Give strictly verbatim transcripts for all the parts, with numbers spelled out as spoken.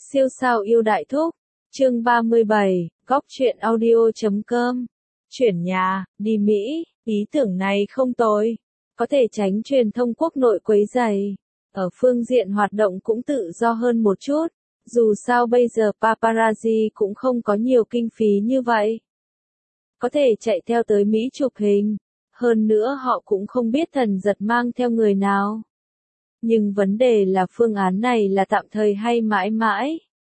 Siêu sao yêu đại thúc. Chương ba mươi bảy, góc truyện audio chấm com. Chuyển nhà, đi Mỹ, ý tưởng này không tồi. Có thể tránh truyền thông quốc nội quấy rầy. Ở phương diện hoạt động cũng tự do hơn một chút. Dù sao bây giờ paparazzi cũng không có nhiều kinh phí như vậy. Có thể chạy theo tới Mỹ chụp hình. Hơn nữa họ cũng không biết Thần Giật mang theo người nào. Nhưng vấn đề là phương án này là tạm thời hay mãi mãi.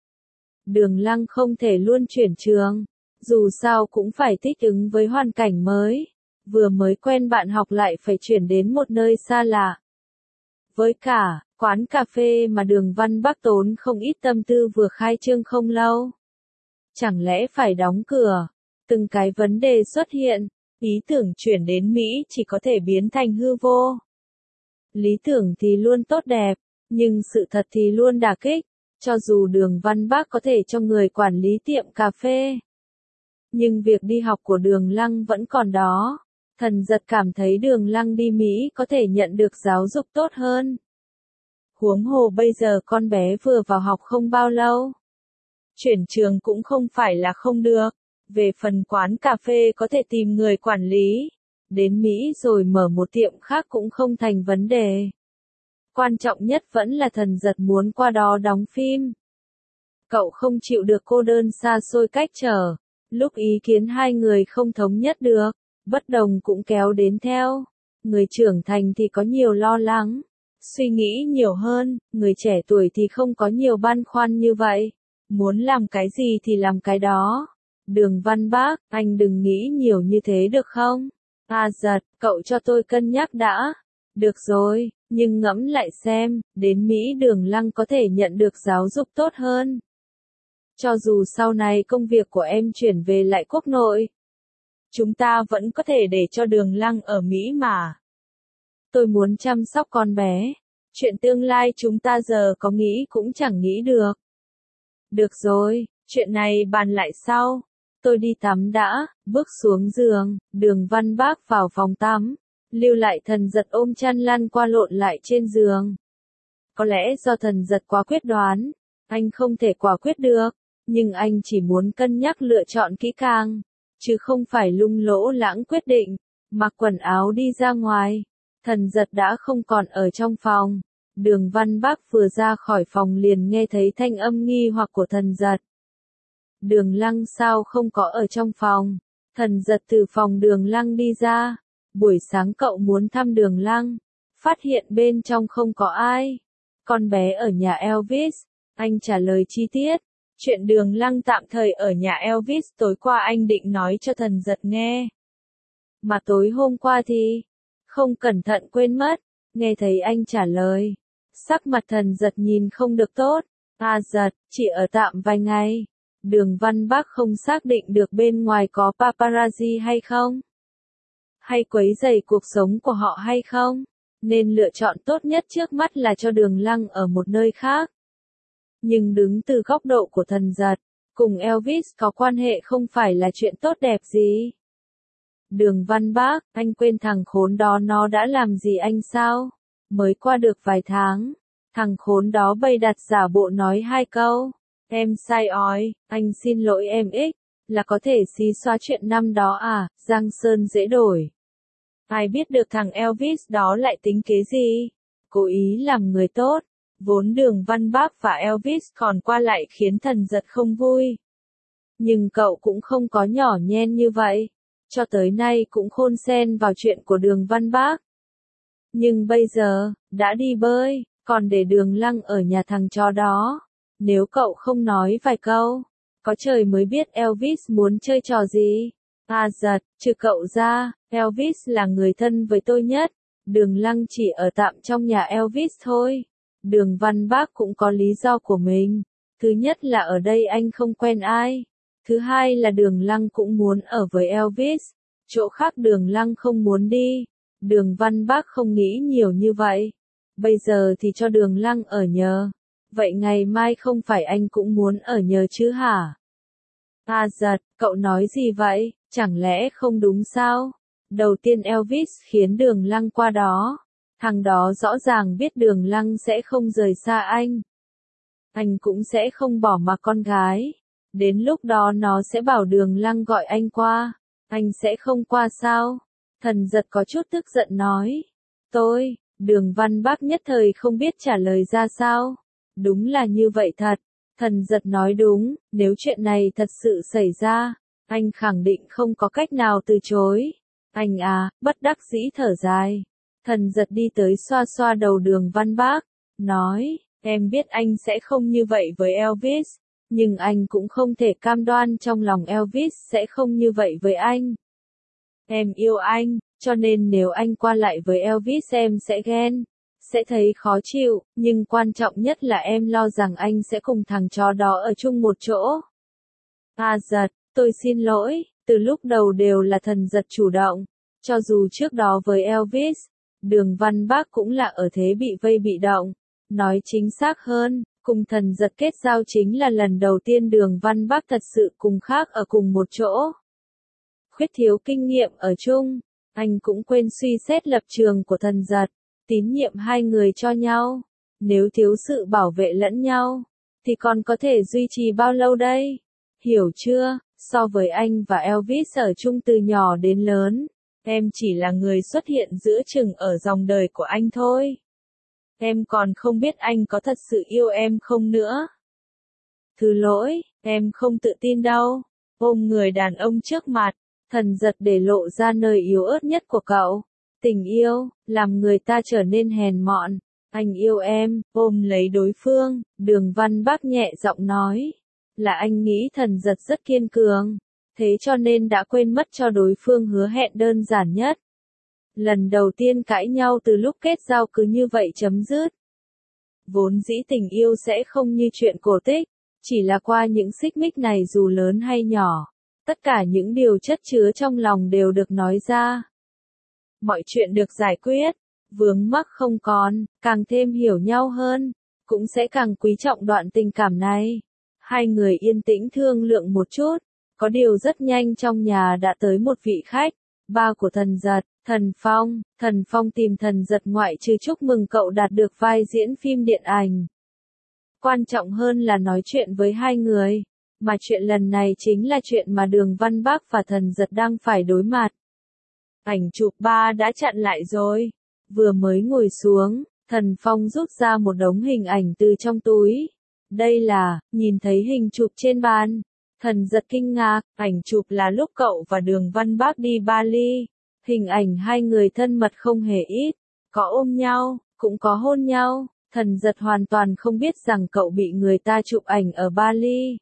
Đường Lăng không thể luôn chuyển trường, dù sao cũng phải thích ứng với hoàn cảnh mới, vừa mới quen bạn học lại phải chuyển đến một nơi xa lạ. Với cả, quán cà phê mà Đường Văn Bắc tốn không ít tâm tư vừa khai trương không lâu. Chẳng lẽ phải đóng cửa? Từng cái vấn đề xuất hiện, ý tưởng chuyển đến Mỹ chỉ có thể biến thành hư vô. Lý tưởng thì luôn tốt đẹp, nhưng sự thật thì luôn đả kích. Cho dù Đường Văn Bắc có thể cho người quản lý tiệm cà phê, nhưng việc đi học của Đường Lăng vẫn còn đó. Thần Giật cảm thấy Đường Lăng đi Mỹ có thể nhận được giáo dục tốt hơn. Huống hồ bây giờ con bé vừa vào học không bao lâu. Chuyển trường cũng không phải là không được. Về phần quán cà phê có thể tìm người quản lý. Đến Mỹ rồi mở một tiệm khác cũng không thành vấn đề. Quan trọng nhất vẫn là Thần Giật muốn qua đó đóng phim. Cậu không chịu được cô đơn xa xôi cách trở. Lúc ý kiến hai người không thống nhất được, bất đồng cũng kéo đến theo. Người trưởng thành thì có nhiều lo lắng, suy nghĩ nhiều hơn, người trẻ tuổi thì không có nhiều băn khoăn như vậy. Muốn làm cái gì thì làm cái đó. Đường Văn Bắc, anh đừng nghĩ nhiều như thế được không? À Giật, cậu cho tôi cân nhắc đã. Được rồi, nhưng ngẫm lại xem, đến Mỹ Đường Lăng có thể nhận được giáo dục tốt hơn. Cho dù sau này công việc của em chuyển về lại quốc nội, chúng ta vẫn có thể để cho Đường Lăng ở Mỹ mà. Tôi muốn chăm sóc con bé. Chuyện tương lai chúng ta giờ có nghĩ cũng chẳng nghĩ được. Được rồi, chuyện này bàn lại sau. Tôi đi tắm đã, bước xuống giường, Đường Văn Bắc vào phòng tắm. Lưu lại Thần Giật ôm chăn lăn qua lộn lại trên giường. Có lẽ do Thần Giật quá quyết đoán, anh không thể quả quyết được, nhưng anh chỉ muốn cân nhắc lựa chọn kỹ càng, chứ không phải lung lỗ lãng quyết định. Mặc quần áo đi ra ngoài, Thần Giật đã không còn ở trong phòng. Đường Văn Bắc vừa ra khỏi phòng liền nghe thấy thanh âm nghi hoặc của Thần Giật. Đường Lăng sao không có ở trong phòng? Thần Giật từ phòng Đường Lăng đi ra. Buổi sáng cậu muốn thăm Đường Lăng, phát hiện bên trong không có ai. Con bé ở nhà Elvis, anh trả lời chi tiết. Chuyện Đường Lăng tạm thời ở nhà Elvis tối qua anh định nói cho Thần Giật nghe. Mà tối hôm qua thì, không cẩn thận quên mất, nghe thấy anh trả lời. Sắc mặt Thần Giật nhìn không được tốt. À Giật, chỉ ở tạm vài ngày. Đường Văn Bắc không xác định được bên ngoài có paparazzi hay không. Hay quấy rầy cuộc sống của họ hay không, nên lựa chọn tốt nhất trước mắt là cho Đường Lăng ở một nơi khác. Nhưng đứng từ góc độ của Thần Giật, cùng Elvis có quan hệ không phải là chuyện tốt đẹp gì. Đường Văn Bắc, anh quên thằng khốn đó nó đã làm gì anh sao? Mới qua được vài tháng, thằng khốn đó bày đặt giả bộ nói hai câu. Em sai ói, anh xin lỗi em ích, là có thể xí xóa chuyện năm đó à, Giang Sơn dễ đổi. Ai biết được thằng Elvis đó lại tính kế gì? Cố ý làm người tốt. Vốn Đường Văn Bắc và Elvis còn qua lại khiến Thần Giật không vui. Nhưng cậu cũng không có nhỏ nhen như vậy. Cho tới nay cũng khôn xen vào chuyện của Đường Văn Bắc. Nhưng bây giờ, đã đi bơi, còn để Đường Lăng ở nhà thằng chó đó. Nếu cậu không nói vài câu, có trời mới biết Elvis muốn chơi trò gì. À Giật, trừ cậu ra, Elvis là người thân với tôi nhất. Đường Lăng chỉ ở tạm trong nhà Elvis thôi. Đường Văn Bắc cũng có lý do của mình. Thứ nhất là ở đây anh không quen ai. Thứ hai là Đường Lăng cũng muốn ở với Elvis. Chỗ khác Đường Lăng không muốn đi. Đường Văn Bắc không nghĩ nhiều như vậy. Bây giờ thì cho Đường Lăng ở nhờ. Vậy ngày mai không phải anh cũng muốn ở nhờ chứ hả? À Giật, cậu nói gì vậy? Chẳng lẽ không đúng sao? Đầu tiên Elvis khiến Đường Lăng qua đó. Thằng đó rõ ràng biết Đường Lăng sẽ không rời xa anh. anh cũng sẽ không bỏ mặc con gái. Đến lúc đó nó sẽ bảo Đường Lăng gọi anh qua. Anh sẽ không qua sao? Thần Giật có chút tức giận nói. Tôi, Đường Văn Bác nhất thời không biết trả lời ra sao. Đúng là như vậy thật. Thần Giật nói đúng, nếu chuyện này thật sự xảy ra, anh khẳng định không có cách nào từ chối. Anh à, bất đắc dĩ thở dài. Thần Giật đi tới xoa xoa đầu Đường Văn Bác, nói, em biết anh sẽ không như vậy với Elvis, nhưng anh cũng không thể cam đoan trong lòng Elvis sẽ không như vậy với anh. Em yêu anh, cho nên nếu anh qua lại với Elvis em sẽ ghen, sẽ thấy khó chịu, nhưng quan trọng nhất là em lo rằng anh sẽ cùng thằng chó đó ở chung một chỗ. À Giật, tôi xin lỗi, từ lúc đầu đều là Thần Giật chủ động, cho dù trước đó với Elvis, Đường Văn Bác cũng là ở thế bị vây bị động. Nói chính xác hơn, cùng Thần Giật kết giao chính là lần đầu tiên Đường Văn Bác thật sự cùng khác ở cùng một chỗ. Khuyết thiếu kinh nghiệm ở chung, anh cũng quên suy xét lập trường của Thần Giật, tín nhiệm hai người cho nhau. Nếu thiếu sự bảo vệ lẫn nhau, thì còn có thể duy trì bao lâu đây? Hiểu chưa? So với anh và Elvis ở chung từ nhỏ đến lớn, em chỉ là người xuất hiện giữa chừng ở dòng đời của anh thôi. Em còn không biết anh có thật sự yêu em không nữa. Thứ lỗi, em không tự tin đâu. Ôm người đàn ông trước mặt, Thần Giật để lộ ra nơi yếu ớt nhất của cậu. Tình yêu, làm người ta trở nên hèn mọn. Anh yêu em, ôm lấy đối phương, Đường Văn Bác nhẹ giọng nói. Là anh nghĩ Thần Giật rất kiên cường, thế cho nên đã quên mất cho đối phương hứa hẹn đơn giản nhất. Lần đầu tiên cãi nhau từ lúc kết giao cứ như vậy chấm dứt. Vốn dĩ tình yêu sẽ không như chuyện cổ tích, chỉ là qua những xích mích này dù lớn hay nhỏ, tất cả những điều chất chứa trong lòng đều được nói ra. Mọi chuyện được giải quyết, vướng mắc không còn, càng thêm hiểu nhau hơn, cũng sẽ càng quý trọng đoạn tình cảm này. Hai người yên tĩnh thương lượng một chút, có điều rất nhanh trong nhà đã tới một vị khách, ba của Thần Giật, Thần Phong. Thần Phong tìm Thần Giật ngoại trừ chúc mừng cậu đạt được vai diễn phim điện ảnh. Quan trọng hơn là nói chuyện với hai người, mà chuyện lần này chính là chuyện mà Đường Văn Bác và Thần Giật đang phải đối mặt. Ảnh chụp ba đã chặn lại rồi. Vừa mới ngồi xuống, Thần Phong rút ra một đống hình ảnh từ trong túi. Đây là, nhìn thấy hình chụp trên bàn. Thần Giật kinh ngạc, ảnh chụp là lúc cậu và Đường Văn Bác đi Bali. Hình ảnh hai người thân mật không hề ít, có ôm nhau, cũng có hôn nhau. Thần Giật hoàn toàn không biết rằng cậu bị người ta chụp ảnh ở Bali.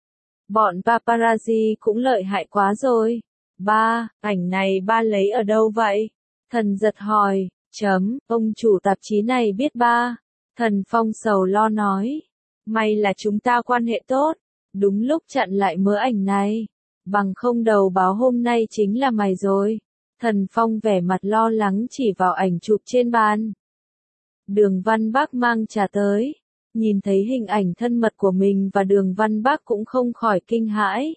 Bọn paparazzi cũng lợi hại quá rồi. Ba, ảnh này ba lấy ở đâu vậy? Thần Giật hỏi, chấm, ông chủ tạp chí này biết ba. Thần Phong sầu lo nói, may là chúng ta quan hệ tốt, đúng lúc chặn lại mớ ảnh này. Bằng không đầu báo hôm nay chính là mày rồi. Thần Phong vẻ mặt lo lắng chỉ vào ảnh chụp trên bàn. Đường Văn Bác mang trà tới, nhìn thấy hình ảnh thân mật của mình và Đường Văn Bác cũng không khỏi kinh hãi.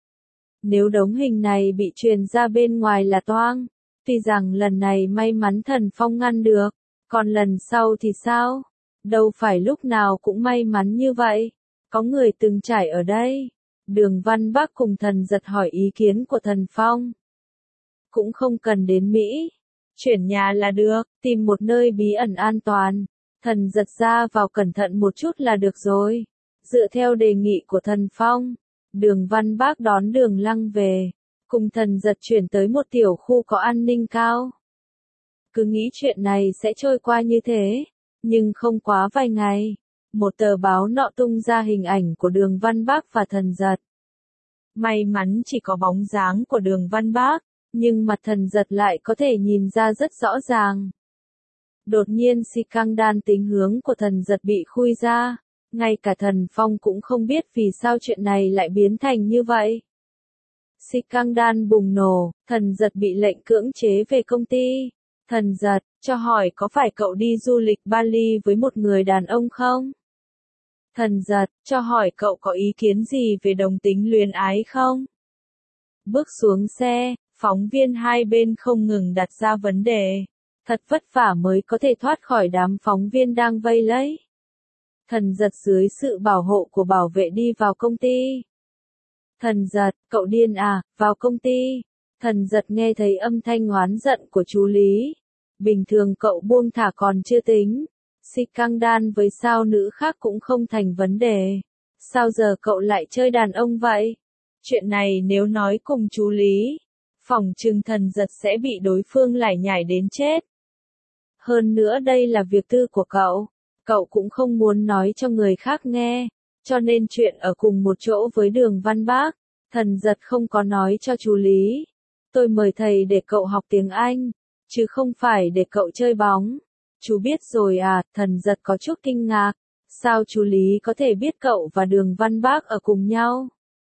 Nếu đống hình này bị truyền ra bên ngoài là toang, tuy rằng lần này may mắn Thần Phong ngăn được, còn lần sau thì sao? Đâu phải lúc nào cũng may mắn như vậy, có người từng trải ở đây. Đường Văn Bác cùng Thần Giật hỏi ý kiến của Thần Phong. Cũng không cần đến Mỹ, chuyển nhà là được, tìm một nơi bí ẩn an toàn. Thần Giật ra vào cẩn thận một chút là được rồi. Dựa theo đề nghị của Thần Phong, Đường Văn Bác đón Đường Lăng về, cùng Thần Giật chuyển tới một tiểu khu có an ninh cao. Cứ nghĩ chuyện này sẽ trôi qua như thế, nhưng không quá vài ngày, một tờ báo nọ tung ra hình ảnh của Đường Văn Bác và Thần Giật. May mắn chỉ có bóng dáng của Đường Văn Bác, nhưng mặt Thần Giật lại có thể nhìn ra rất rõ ràng. Đột nhiên scandal tính hướng của Thần Giật bị khui ra, ngay cả Thần Phong cũng không biết vì sao chuyện này lại biến thành như vậy. Scandal bùng nổ, Thần Giật bị lệnh cưỡng chế về công ty. Thần Giật, cho hỏi có phải cậu đi du lịch Bali với một người đàn ông không? Thần Giật, cho hỏi cậu có ý kiến gì về đồng tính luyến ái không? Bước xuống xe, phóng viên hai bên không ngừng đặt ra vấn đề. Thật vất vả mới có thể thoát khỏi đám phóng viên đang vây lấy. Thần giật dưới sự bảo hộ của bảo vệ đi vào công ty. Thần giật, cậu điên à, vào công ty. Thần giật nghe thấy âm thanh oán giận của chú Lý. Bình thường cậu buông thả còn chưa tính. Si căng đan với sao nữ khác cũng không thành vấn đề. Sao giờ cậu lại chơi đàn ông vậy? Chuyện này nếu nói cùng chú Lý, phỏng chừng thần giật sẽ bị đối phương lải nhải đến chết. Hơn nữa đây là việc tư của cậu. Cậu cũng không muốn nói cho người khác nghe. Cho nên chuyện ở cùng một chỗ với Đường Văn Bác, thần giật không có nói cho chú Lý. Tôi mời thầy để cậu học tiếng Anh, chứ không phải để cậu chơi bóng. Chú biết rồi à, thần giật có chút kinh ngạc. Sao chú Lý có thể biết cậu và Đường Văn Bác ở cùng nhau?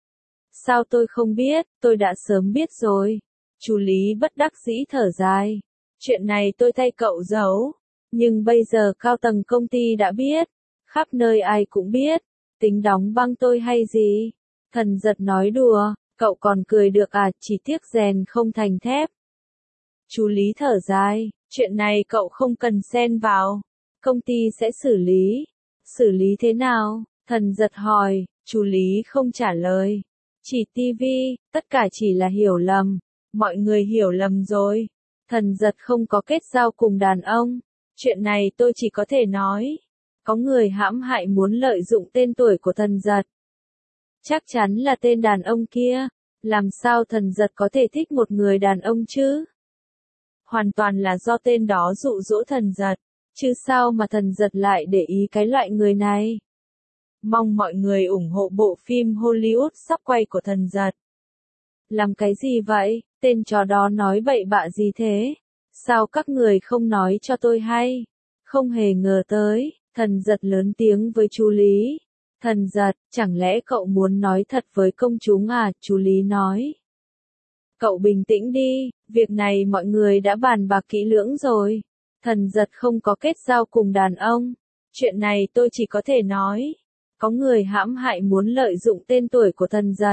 Sao tôi không biết, tôi đã sớm biết rồi. Chú Lý bất đắc dĩ thở dài. Chuyện này tôi thay cậu giấu. Nhưng bây giờ cao tầng công ty đã biết. Khắp nơi ai cũng biết. Tính đóng băng tôi hay gì? Thần giật nói đùa, cậu còn cười được à, chỉ tiếc rèn không thành thép. Chú Lý thở dài, chuyện này cậu không cần xen vào. Công ty sẽ xử lý. Xử lý thế nào? Thần giật hỏi, chú Lý không trả lời. Chỉ tivi, tất cả chỉ là hiểu lầm. Mọi người hiểu lầm rồi. Thần giật không có kết giao cùng đàn ông. Chuyện này tôi chỉ có thể nói. Có người hãm hại muốn lợi dụng tên tuổi của thần giật. Chắc chắn là tên đàn ông kia. Làm sao thần giật có thể thích một người đàn ông chứ? Hoàn toàn là do tên đó dụ dỗ thần giật. Chứ sao mà thần giật lại để ý cái loại người này? Mong mọi người ủng hộ bộ phim Hollywood sắp quay của thần giật. Làm cái gì vậy? Tên chó đó nói bậy bạ gì thế? Sao các người không nói cho tôi hay? Không hề ngờ tới, thần giật lớn tiếng với chú Lý. Thần giật, chẳng lẽ cậu muốn nói thật với công chúng à? Chú Lý nói. Cậu bình tĩnh đi, việc này mọi người đã bàn bạc kỹ lưỡng rồi. Thần giật không có kết giao cùng đàn ông. Chuyện này tôi chỉ có thể nói. Có người hãm hại muốn lợi dụng tên tuổi của thần giật.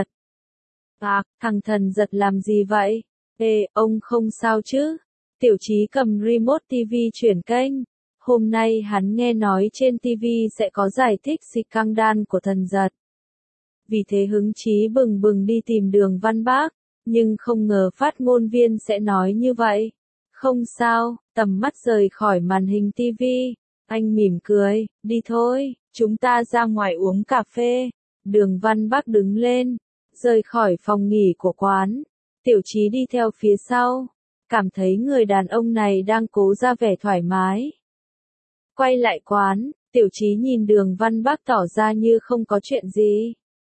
À, thằng thần giật làm gì vậy? Ê, ông không sao chứ? Tiểu Chí cầm remote ti vi chuyển kênh. Hôm nay hắn nghe nói trên ti vi sẽ có giải thích si căng đan của thần giật. Vì thế hứng chí bừng bừng đi tìm Đường Văn Bác, nhưng không ngờ phát ngôn viên sẽ nói như vậy. Không sao, tầm mắt rời khỏi màn hình ti vi. Anh mỉm cười, đi thôi, chúng ta ra ngoài uống cà phê. Đường Văn Bác đứng lên, rời khỏi phòng nghỉ của quán. Tiểu Chí đi theo phía sau, cảm thấy người đàn ông này đang cố ra vẻ thoải mái. Quay lại quán, Tiểu Chí nhìn Đường Văn Bác tỏ ra như không có chuyện gì.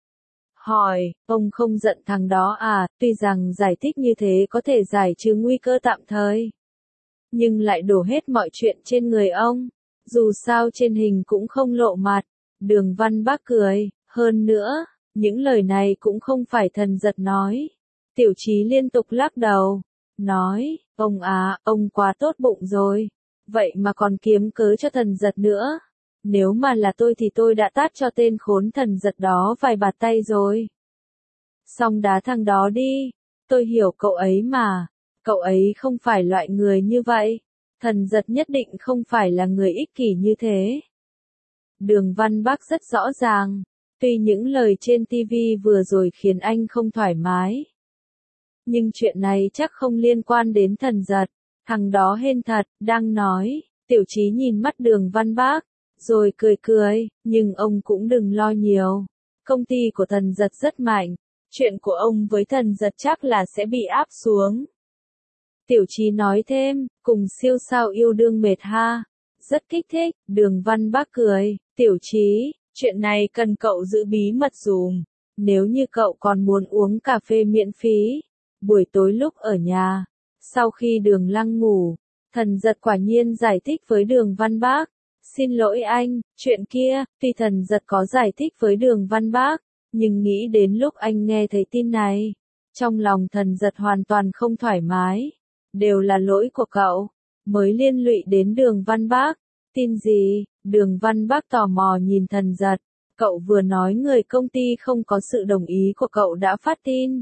Hỏi, ông không giận thằng đó à? Tuy rằng giải thích như thế có thể giải trừ nguy cơ tạm thời, nhưng lại đổ hết mọi chuyện trên người ông. Dù sao trên hình cũng không lộ mặt. Đường Văn Bác cười, hơn nữa, những lời này cũng không phải thần giật nói. Tiểu Chí liên tục lắc đầu, nói, ông à, ông quá tốt bụng rồi. Vậy mà còn kiếm cớ cho thần giật nữa. Nếu mà là tôi thì tôi đã tát cho tên khốn thần giật đó vài bạt tay rồi. Xong đá thằng đó đi. Tôi hiểu cậu ấy mà. Cậu ấy không phải loại người như vậy. Thần giật nhất định không phải là người ích kỷ như thế. Đường Văn Bác rất rõ ràng. Tuy những lời trên ti vi vừa rồi khiến anh không thoải mái, nhưng chuyện này chắc không liên quan đến thần giật. Thằng đó hên thật, đang nói. Tiểu Chí nhìn mắt Đường Văn Bác, rồi cười cười, nhưng ông cũng đừng lo nhiều. Công ty của thần giật rất mạnh. Chuyện của ông với thần giật chắc là sẽ bị áp xuống. Tiểu Chí nói thêm, cùng siêu sao yêu đương mệt ha. Rất kích thích. Đường Văn Bác cười, Tiểu Chí, chuyện này cần cậu giữ bí mật dùm. Nếu như cậu còn muốn uống cà phê miễn phí, buổi tối lúc ở nhà, sau khi Đường Lăng ngủ, thần giật quả nhiên giải thích với Đường Văn Bác. Xin lỗi anh, chuyện kia, tuy thần giật có giải thích với Đường Văn Bác, nhưng nghĩ đến lúc anh nghe thấy tin này, trong lòng thần giật hoàn toàn không thoải mái. Đều là lỗi của cậu, mới liên lụy đến Đường Văn Bác. Tin gì? Đường Văn Bác tò mò nhìn thần giật. Cậu vừa nói người công ty không có sự đồng ý của cậu đã phát tin.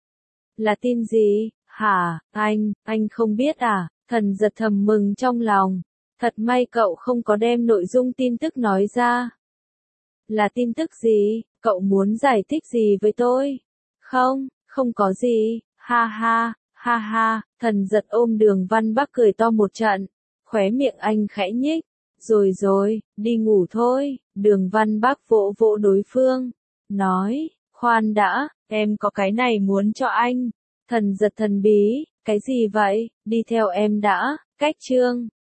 Là tin gì? Hả, anh, anh không biết à? Thần giật thầm mừng trong lòng. Thật may cậu không có đem nội dung tin tức nói ra. Là tin tức gì? Cậu muốn giải thích gì với tôi? Không, không có gì, ha ha, ha ha, Thần Giật ôm Đường Văn Bắc cười to một trận, khóe miệng anh khẽ nhích. Rồi rồi, đi ngủ thôi, Đường Văn Bắc vỗ vỗ đối phương, nói, khoan đã, em có cái này muốn cho anh. Thần Giật thần bí, cái gì vậy, đi theo em đã, cách chương.